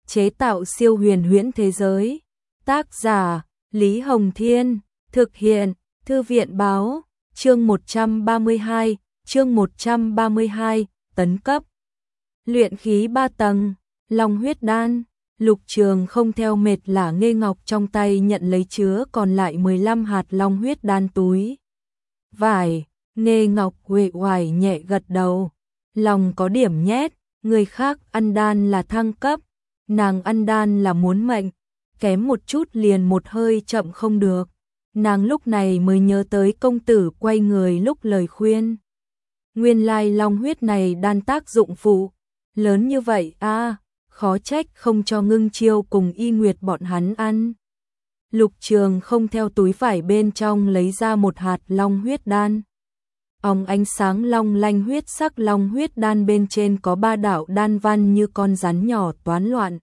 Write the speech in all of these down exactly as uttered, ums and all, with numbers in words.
chế tạo siêu huyền huyễn thế giới. Tác giả Lý Hồng Thiên, thực hiện Thư viện Báo, chương một trăm ba mươi hai, chương một trăm ba mươi hai, tấn cấp. Luyện khí ba tầng, Long huyết đan. Lục Trường không theo mệt lả Nghê Ngọc trong tay nhận lấy chứa còn lại mười lăm hạt long huyết đan túi. Vải, Nghê Ngọc uể oải nhẹ gật đầu, lòng có điểm nhét, người khác ăn đan là thăng cấp, nàng ăn đan là muốn mệnh, kém một chút liền một hơi chậm không được. Nàng lúc này mới nhớ tới công tử quay người lúc lời khuyên. Nguyên lai long huyết này đan tác dụng phụ lớn như vậy a, à, khó trách không cho Ngưng Chiêu cùng Y Nguyệt bọn hắn ăn. Lục Trường không theo túi vải bên trong lấy ra một hạt long huyết đan. Óng ánh sáng long lanh huyết sắc long huyết đan bên trên có ba đạo đan văn như con rắn nhỏ toán loạn.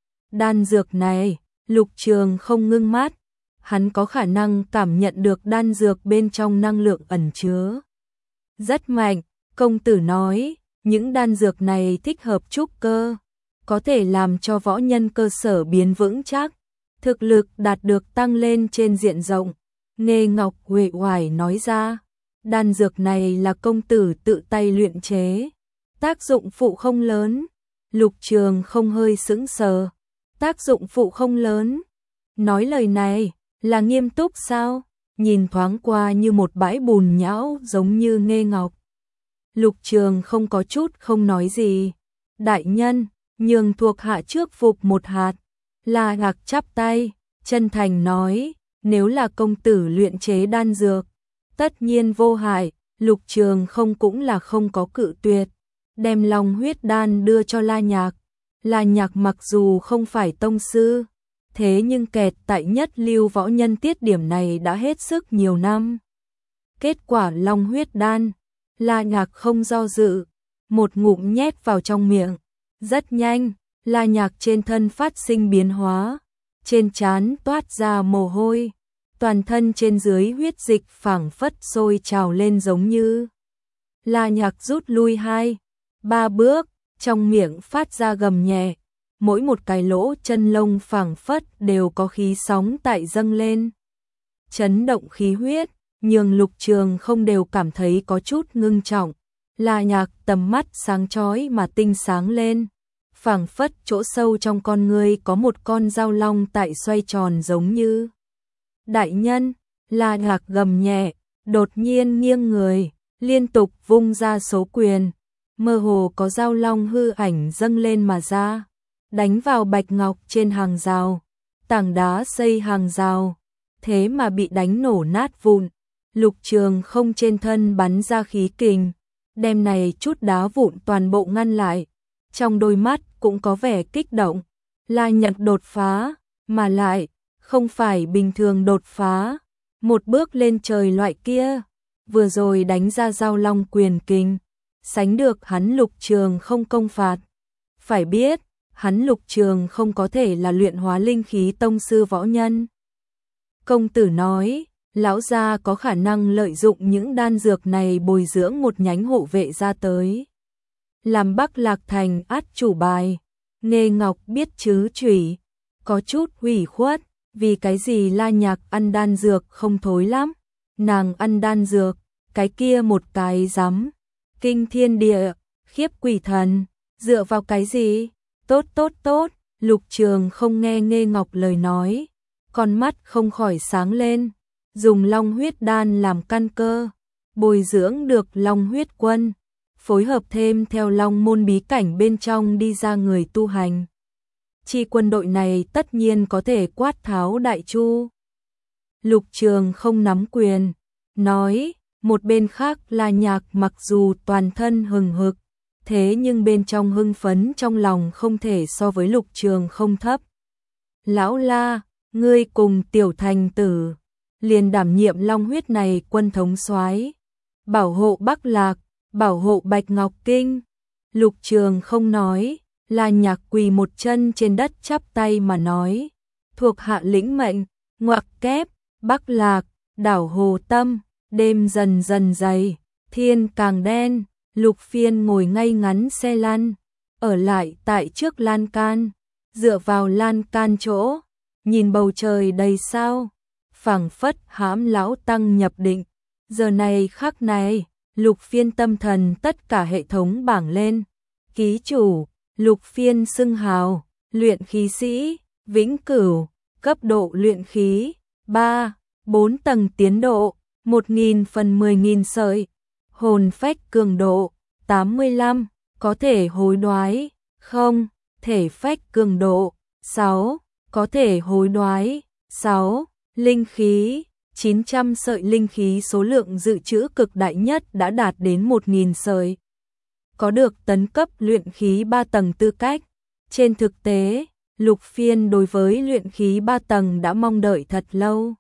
Đan dược này, Lục Trường không ngưng mắt, hắn có khả năng cảm nhận được đan dược bên trong năng lượng ẩn chứa. Rất mạnh, công tử nói, những đan dược này thích hợp trúc cơ, có thể làm cho võ nhân cơ sở biến vững chắc, thực lực đạt được tăng lên trên diện rộng. Nghê Ngọc uể oải nói ra, đan dược này là công tử tự tay luyện chế, tác dụng phụ không lớn. Lục Trường không hơi sững sờ, tác dụng phụ không lớn. Nói lời này là nghiêm túc sao? Nhìn thoáng qua như một bãi bùn nhão giống như Nghê Ngọc. Lục Trường không có chút không nói gì. Đại nhân, nhường thuộc hạ trước phục một hạt. La Hạc chắp tay, chân thành nói, nếu là công tử luyện chế đan dược, tất nhiên vô hại. Lục Trường không cũng là không có cự tuyệt, đem long huyết đan đưa cho La Nhạc. La Nhạc mặc dù không phải tông sư, thế nhưng kẹt tại nhất lưu võ nhân tiết điểm này đã hết sức nhiều năm. Kết quả long huyết đan, La Nhạc không do dự, một ngụm nhét vào trong miệng. Rất nhanh, La Nhạc trên thân phát sinh biến hóa, trên trán toát ra mồ hôi, toàn thân trên dưới huyết dịch phảng phất sôi trào lên giống như. La Nhạc rút lui hai, ba bước, trong miệng phát ra gầm nhẹ, mỗi một cái lỗ chân lông phảng phất đều có khí sóng tại dâng lên. Chấn động khí huyết, nhường Lục Trường không đều cảm thấy có chút ngưng trọng. La Nhạc tầm mắt sáng chói mà tinh sáng lên, phảng phất chỗ sâu trong con người có một con dao long tại xoay tròn giống như. Đại nhân, La Nhạc gầm nhẹ, đột nhiên nghiêng người, liên tục vung ra số quyền, mơ hồ có dao long hư ảnh dâng lên mà ra, đánh vào bạch ngọc trên hàng rào, tảng đá xây hàng rào, thế mà bị đánh nổ nát vụn. Lục Trường không trên thân bắn ra khí kình, đem này chút đá vụn toàn bộ ngăn lại, trong đôi mắt cũng có vẻ kích động. La Nhạc đột phá, mà lại không phải bình thường đột phá, một bước lên trời loại kia, vừa rồi đánh ra dao long quyền kình, sánh được hắn Lục Trường không công phạt. Phải biết, hắn Lục Trường không có thể là luyện hóa linh khí tông sư võ nhân. Công tử nói, lão gia có khả năng lợi dụng những đan dược này bồi dưỡng một nhánh hộ vệ ra tới, làm Bắc Lạc Thành át chủ bài. Nghê Ngọc biết chứ chủy, có chút ủy khuất, vì cái gì La Nhạc ăn đan dược không thối lắm, nàng ăn đan dược, cái kia một cái dám, kinh thiên địa, khiếp quỷ thần, dựa vào cái gì? Tốt tốt tốt, Lục Trường không nghe Nghê Ngọc lời nói, con mắt không khỏi sáng lên, dùng long huyết đan làm căn cơ, bồi dưỡng được long huyết quân, phối hợp thêm theo long môn bí cảnh bên trong đi ra người tu hành. Chi quân đội này tất nhiên có thể quát tháo đại chu. Lục Trường không nắm quyền, nói, một bên khác La Nhạc mặc dù toàn thân hừng hực, thế nhưng bên trong hưng phấn trong lòng không thể so với Lục Trường không thấp. Lão La, ngươi cùng tiểu thành tử, liền đảm nhiệm long huyết này quân thống soái, bảo hộ Bắc Lạc, bảo hộ Bạch Ngọc Kinh. Lục Trường không nói, La Nhạc quỳ một chân trên đất chắp tay mà nói, thuộc hạ lĩnh mệnh. Ngoặc kép, Bắc Lạc, đảo Hồ Tâm, đêm dần dần dày, thiên càng đen. Lục Phiên ngồi ngay ngắn xe lăn, ở lại tại trước lan can, dựa vào lan can chỗ, nhìn bầu trời đầy sao, phảng phất hãm lão tăng nhập định. Giờ này khắc này, Lục Phiên tâm thần tất cả hệ thống bảng lên. Ký chủ, Lục Phiên xưng hào, luyện khí sĩ, vĩnh cửu, cấp độ luyện khí, ba, bốn tầng tiến độ, một nghìn phần mười nghìn sợi, hồn phách cường độ, tám mươi lăm, có thể hối đoái, không, thể phách cường độ, sáu, có thể hối đoái, sáu, linh khí, chín trăm sợi linh khí số lượng dự trữ cực đại nhất đã đạt đến một nghìn sợi. Có được tấn cấp luyện khí ba tầng tư cách. Trên thực tế, Lục Phiên đối với luyện khí ba tầng đã mong đợi thật lâu.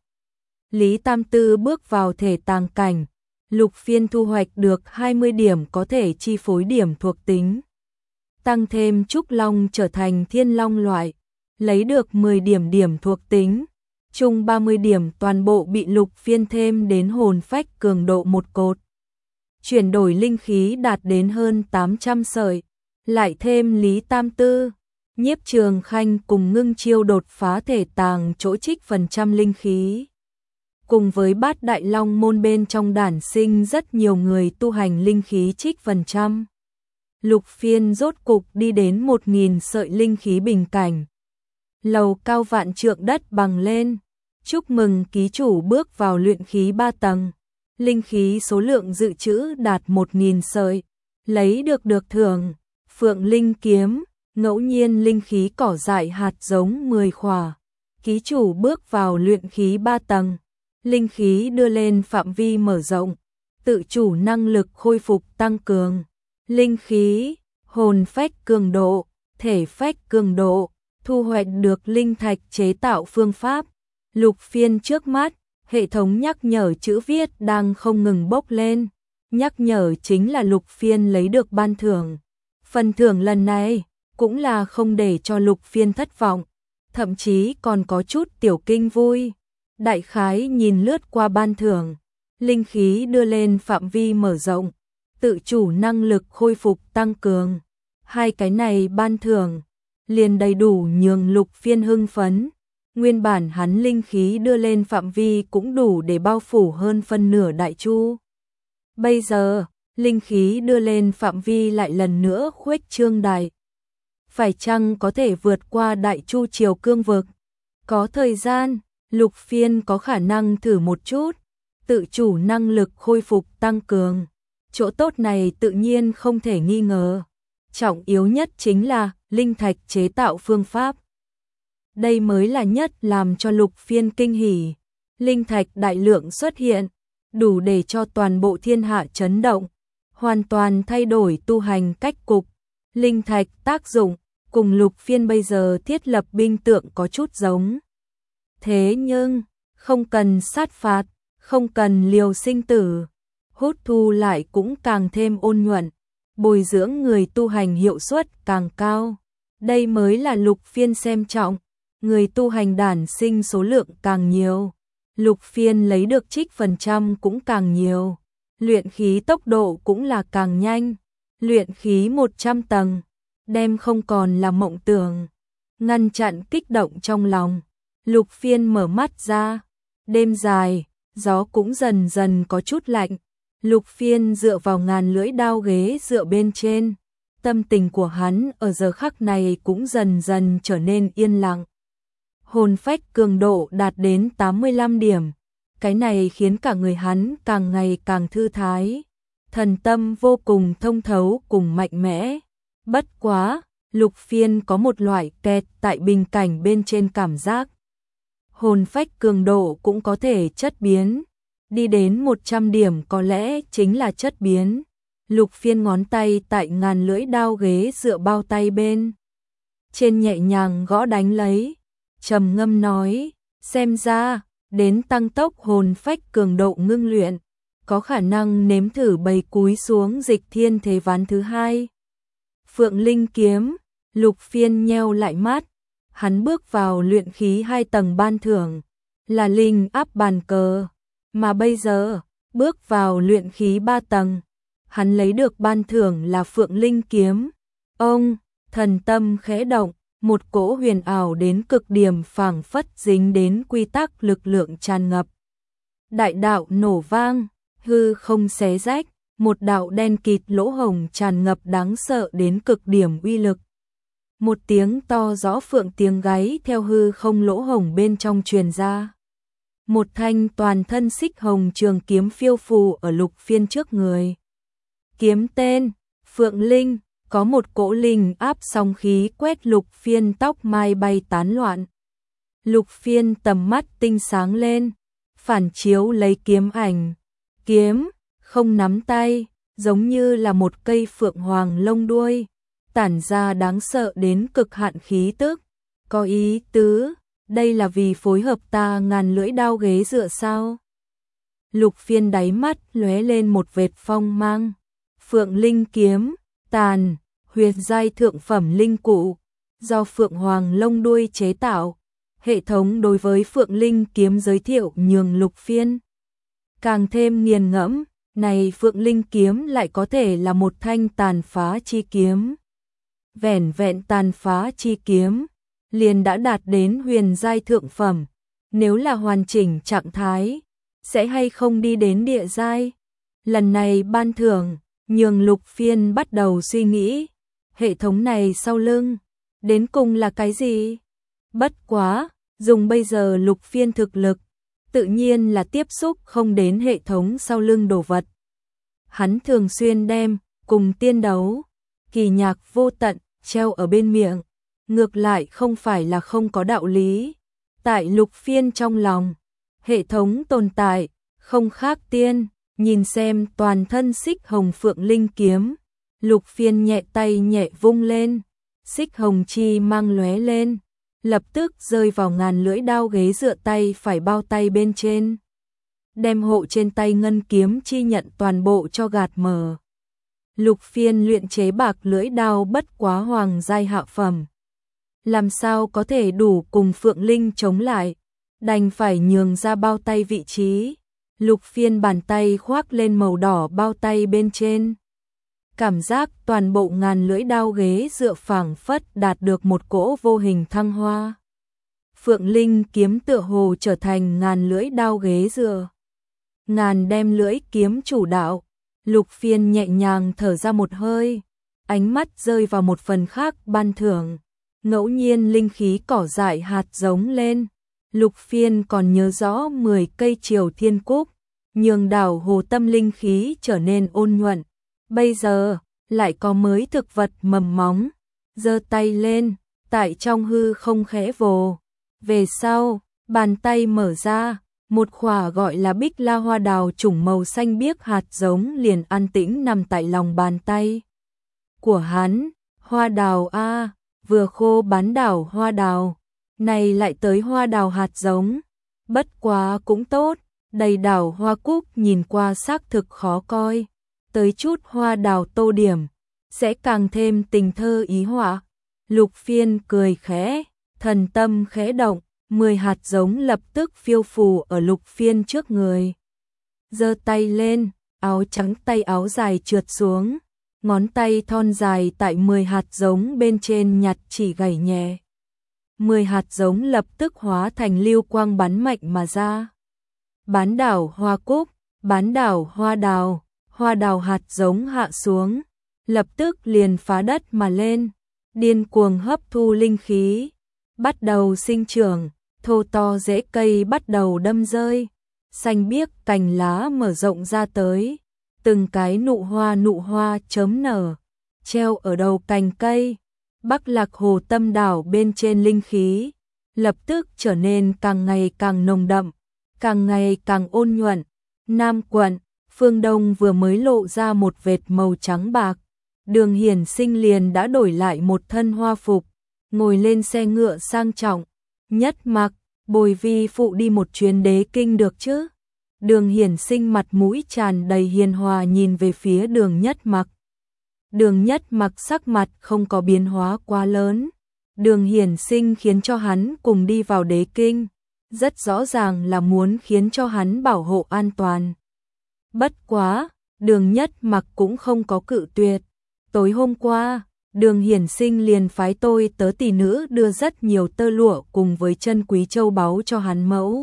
Lý Tam Tư bước vào thể tàng cảnh, Lục Phiên thu hoạch được hai mươi điểm có thể chi phối điểm thuộc tính. Tăng thêm Trúc Long trở thành Thiên Long loại, lấy được mười điểm điểm thuộc tính. Chung ba mươi điểm toàn bộ bị Lục Phiên thêm đến hồn phách cường độ một cột. Chuyển đổi linh khí đạt đến hơn tám trăm sợi, lại thêm Lý Tam Tư, Nhiếp Trường Khanh cùng Ngưng Chiêu đột phá thể tàng chỗ trích phần trăm linh khí. Cùng với Bát Đại Long môn bên trong đản sinh rất nhiều người tu hành linh khí trích phần trăm. Lục Phiên rốt cục đi đến một nghìn sợi linh khí bình cảnh. Lầu cao vạn trượng đất bằng lên. Chúc mừng ký chủ bước vào luyện khí ba tầng. Linh khí số lượng dự trữ đạt một nghìn sợi. Lấy được được thưởng. Phượng Linh kiếm. Ngẫu nhiên linh khí cỏ dại hạt giống mười khỏa. Ký chủ bước vào luyện khí ba tầng. Linh khí đưa lên phạm vi mở rộng. Tự chủ năng lực khôi phục tăng cường. Linh khí, hồn phách cường độ, thể phách cường độ, thu hoạch được linh thạch chế tạo phương pháp. Lục Phiên trước mắt, hệ thống nhắc nhở chữ viết đang không ngừng bốc lên. Nhắc nhở chính là Lục Phiên lấy được ban thưởng. Phần thưởng lần này cũng là không để cho Lục Phiên thất vọng, thậm chí còn có chút tiểu kinh vui. Đại khái nhìn lướt qua ban thưởng, linh khí đưa lên phạm vi mở rộng, tự chủ năng lực khôi phục tăng cường. Hai cái này ban thưởng liền đầy đủ nhường Lục Phiên hưng phấn. Nguyên bản hắn linh khí đưa lên phạm vi cũng đủ để bao phủ hơn phân nửa Đại Chu. Bây giờ, linh khí đưa lên phạm vi lại lần nữa khuếch trương đại. Phải chăng có thể vượt qua Đại Chu Triều cương vực? Có thời gian, Lục Phiên có khả năng thử một chút. Tự chủ năng lực khôi phục tăng cường. Chỗ tốt này tự nhiên không thể nghi ngờ. Trọng yếu nhất chính là linh thạch chế tạo phương pháp. Đây mới là nhất làm cho Lục Phiên kinh hỉ. Linh thạch đại lượng xuất hiện, đủ để cho toàn bộ thiên hạ chấn động, hoàn toàn thay đổi tu hành cách cục. Linh thạch tác dụng cùng Lục Phiên bây giờ thiết lập binh tượng có chút giống. Thế nhưng, không cần sát phạt, không cần liều sinh tử, hút thu lại cũng càng thêm ôn nhuận, bồi dưỡng người tu hành hiệu suất càng cao. Đây mới là Lục Phiên xem trọng, người tu hành đản sinh số lượng càng nhiều, Lục Phiên lấy được trích phần trăm cũng càng nhiều, luyện khí tốc độ cũng là càng nhanh, luyện khí một trăm tầng, đem không còn là mộng tưởng, ngăn chặn kích động trong lòng. Lục Phiên mở mắt ra, đêm dài, gió cũng dần dần có chút lạnh. Lục Phiên dựa vào ngàn lưỡi đao ghế dựa bên trên, tâm tình của hắn ở giờ khắc này cũng dần dần trở nên yên lặng. Hồn phách cường độ đạt đến tám mươi lăm điểm, cái này khiến cả người hắn càng ngày càng thư thái, thần tâm vô cùng thông thấu cùng mạnh mẽ. Bất quá, Lục Phiên có một loại kẹt tại bình cảnh bên trên cảm giác. Hồn phách cường độ cũng có thể chất biến, đi đến một trăm điểm có lẽ chính là chất biến. Lục Phiên ngón tay tại ngàn lưỡi đao ghế dựa bao tay bên trên nhẹ nhàng gõ đánh lấy, trầm ngâm nói, xem ra, đến tăng tốc hồn phách cường độ ngưng luyện, có khả năng nếm thử bày cúi xuống dịch thiên thế ván thứ hai. Phượng Linh kiếm, Lục Phiên nheo lại mắt, hắn bước vào luyện khí hai tầng ban thưởng, là linh áp bàn cờ, mà bây giờ, bước vào luyện khí ba tầng, hắn lấy được ban thưởng là Phượng Linh kiếm. Ông, thần tâm khẽ động, một cỗ huyền ảo đến cực điểm phảng phất dính đến quy tắc lực lượng tràn ngập. Đại đạo nổ vang, hư không xé rách, một đạo đen kịt lỗ hổng tràn ngập đáng sợ đến cực điểm uy lực. Một tiếng to rõ phượng tiếng gáy theo hư không lỗ hổng bên trong truyền ra. Một thanh toàn thân xích hồng trường kiếm phiêu phù ở Lục Phiên trước người. Kiếm tên, Phượng Linh, có một cỗ linh áp song khí quét Lục Phiên tóc mai bay tán loạn. Lục Phiên tầm mắt tinh sáng lên, phản chiếu lấy kiếm ảnh. Kiếm, không nắm tay, giống như là một cây phượng hoàng lông đuôi, tản ra đáng sợ đến cực hạn khí tức. Có ý tứ, đây là vì phối hợp ta ngàn lưỡi đao ghế dựa sao? Lục Phiên đáy mắt lóe lên một vệt phong mang. Phượng Linh kiếm, tàn, huyền giai thượng phẩm linh cụ, do Phượng Hoàng lông đuôi chế tạo. Hệ thống đối với Phượng Linh kiếm giới thiệu nhường Lục Phiên càng thêm nghiền ngẫm, này Phượng Linh kiếm lại có thể là một thanh tàn phá chi kiếm. Vẻn vẹn tàn phá chi kiếm, liền đã đạt đến huyền giai thượng phẩm, nếu là hoàn chỉnh trạng thái, sẽ hay không đi đến địa giai. Lần này ban thưởng, nhường Lục Phiên bắt đầu suy nghĩ, hệ thống này sau lưng, đến cùng là cái gì? Bất quá, dùng bây giờ Lục Phiên thực lực, tự nhiên là tiếp xúc không đến hệ thống sau lưng đồ vật. Hắn thường xuyên đem, cùng tiên đấu, kỳ nhạc vô tận, treo ở bên miệng, ngược lại không phải là không có đạo lý. Tại Lục Phiên trong lòng, hệ thống tồn tại, không khác tiên, nhìn xem toàn thân xích hồng Phượng Linh kiếm. Lục Phiên nhẹ tay nhẹ vung lên, xích hồng chi mang lóe lên, lập tức rơi vào ngàn lưỡi đao ghế dựa tay phải bao tay bên trên. Đem hộ trên tay ngân kiếm chi nhận toàn bộ cho gạt mờ. Lục Phiên luyện chế bạc lưỡi đao bất quá hoàng giai hạ phẩm. Làm sao có thể đủ cùng Phượng Linh chống lại, đành phải nhường ra bao tay vị trí. Lục Phiên bàn tay khoác lên màu đỏ bao tay bên trên. Cảm giác toàn bộ ngàn lưỡi đao ghế dựa phảng phất đạt được một cỗ vô hình thăng hoa. Phượng Linh kiếm tựa hồ trở thành ngàn lưỡi đao ghế dựa. Ngàn đem lưỡi kiếm chủ đạo, Lục Phiên nhẹ nhàng thở ra một hơi, ánh mắt rơi vào một phần khác ban thưởng. Ngẫu nhiên linh khí cỏ dại hạt giống lên, Lục Phiên còn nhớ rõ mười cây triều thiên cúc, nhường đảo hồ tâm linh khí trở nên ôn nhuận. Bây giờ, lại có mới thực vật mầm móng, giơ tay lên, tại trong hư không khẽ vồ. Về sau, bàn tay mở ra, một khỏa gọi là bích la hoa đào chủng màu xanh biếc hạt giống liền an tĩnh nằm tại lòng bàn tay của hắn. Hoa đào a, vừa khô bán đảo hoa đào, này lại tới hoa đào hạt giống. Bất quá cũng tốt, đầy đảo hoa cúc nhìn qua xác thực khó coi, tới chút hoa đào tô điểm, sẽ càng thêm tình thơ ý họa. Lục Phiên cười khẽ, thần tâm khẽ động, mười hạt giống lập tức phiêu phù ở Lục Phiên trước người. Giơ tay lên, áo trắng tay áo dài trượt xuống, ngón tay thon dài tại mười hạt giống bên trên nhặt chỉ gảy nhẹ. mười hạt giống lập tức hóa thành lưu quang bắn mạnh mà ra. Bán đảo hoa cúc, bán đảo hoa đào, hoa đào hạt giống hạ xuống, lập tức liền phá đất mà lên, điên cuồng hấp thu linh khí, bắt đầu sinh trưởng, thô to rễ cây bắt đầu đâm rơi, xanh biếc cành lá mở rộng ra tới, từng cái nụ hoa nụ hoa chớm nở, treo ở đầu cành cây. Bắc Lạc Hồ Tâm đảo bên trên linh khí, lập tức trở nên càng ngày càng nồng đậm, càng ngày càng ôn nhuận. Nam quận, phương Đông vừa mới lộ ra một vệt màu trắng bạc, Đường Hiển Sinh liền đã đổi lại một thân hoa phục, ngồi lên xe ngựa sang trọng, nhất mặc, bồi vi phụ đi một chuyến đế kinh được chứ. Đường Hiển Sinh mặt mũi tràn đầy hiền hòa nhìn về phía Đường Nhất Mặc. Đường Nhất Mặc sắc mặt không có biến hóa quá lớn. Đường Hiển Sinh khiến cho hắn cùng đi vào đế kinh, rất rõ ràng là muốn khiến cho hắn bảo hộ an toàn. Bất quá, Đường Nhất Mặc cũng không có cự tuyệt. Tối hôm qua, Đường Hiển Sinh liền phái tôi tớ tỷ nữ đưa rất nhiều tơ lụa cùng với chân quý châu báu cho hắn mẫu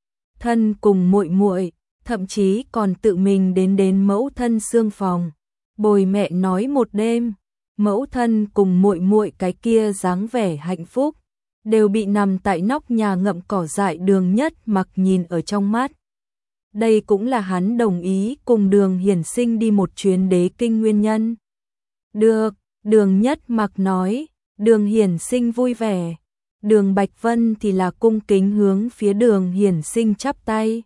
thân cùng muội muội, thậm chí còn tự mình đến đến mẫu thân xương phòng, bồi mẹ nói một đêm. Mẫu thân cùng muội muội cái kia dáng vẻ hạnh phúc, đều bị nằm tại nóc nhà ngậm cỏ dại Đường Nhất Mặc nhìn ở trong mắt. Đây cũng là hắn đồng ý cùng Đường Hiển Sinh đi một chuyến Đế Kinh nguyên nhân. Được, Đường Nhất Mặc nói. Đường Hiển Sinh vui vẻ. Đường Bạch Vân thì là cung kính hướng phía Đường Hiển Sinh chắp tay.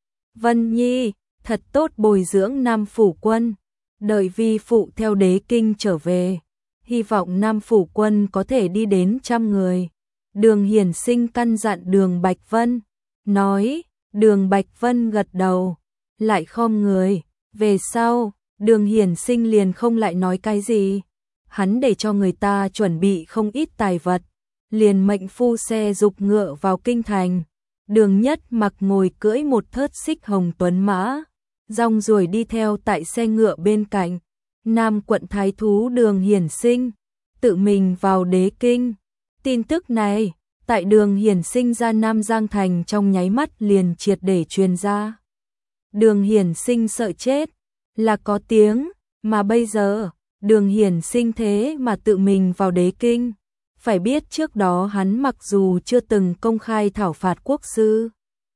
Vân Nhi, thật tốt bồi dưỡng Nam Phủ Quân, đợi vi phụ theo Đế Kinh trở về, hy vọng Nam Phủ Quân có thể đi đến trăm người. Đường Hiển Sinh căn dặn Đường Bạch Vân, nói. Đường Bạch Vân gật đầu, lại khom người. Về sau, Đường Hiển Sinh liền không lại nói cái gì. Hắn để cho người ta chuẩn bị không ít tài vật, liền mệnh phu xe dục ngựa vào kinh thành. Đường Nhất Mặc ngồi cưỡi một thớt xích hồng tuấn mã, rong ruổi đi theo tại xe ngựa bên cạnh. Nam quận thái thú Đường Hiển Sinh tự mình vào Đế Kinh. Tin tức này tại Đường Hiển Sinh ra Nam Giang thành trong nháy mắt liền triệt để truyền ra. Đường Hiển Sinh sợ chết là có tiếng, mà bây giờ Đường Hiển Sinh thế mà tự mình vào Đế Kinh. Phải biết trước đó hắn mặc dù chưa từng công khai thảo phạt quốc sư,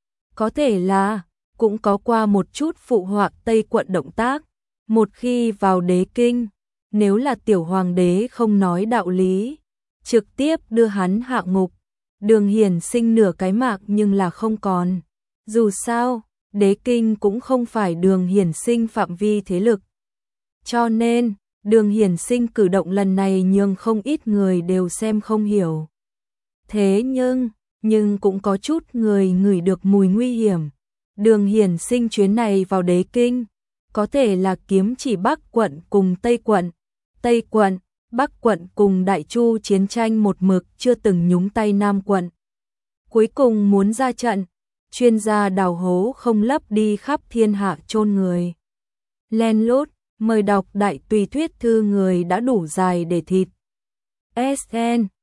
có thể là cũng có qua một chút phụ họa Tây quận động tác. Một khi vào Đế Kinh, nếu là tiểu hoàng đế không nói đạo lý, trực tiếp đưa hắn hạ ngục. Đường Hiển Sinh nửa cái mạng nhưng là không còn. Dù sao, Đế Kinh cũng không phải Đường Hiển Sinh phạm vi thế lực. Cho nên, Đường Hiển Sinh cử động lần này nhưng không ít người đều xem không hiểu. Thế nhưng, nhưng cũng có chút người ngửi được mùi nguy hiểm. Đường Hiển Sinh chuyến này vào Đế Kinh, có thể là kiếm chỉ Bắc quận cùng Tây quận. Tây quận, Bắc quận cùng Đại Chu chiến tranh một mực chưa từng nhúng tay Nam quận. Cuối cùng muốn ra trận, chuyên gia đào hố không lấp đi khắp thiên hạ chôn người. Len lút, mời đọc đại tùy thuyết thư người đã đủ dài để thịt. ét en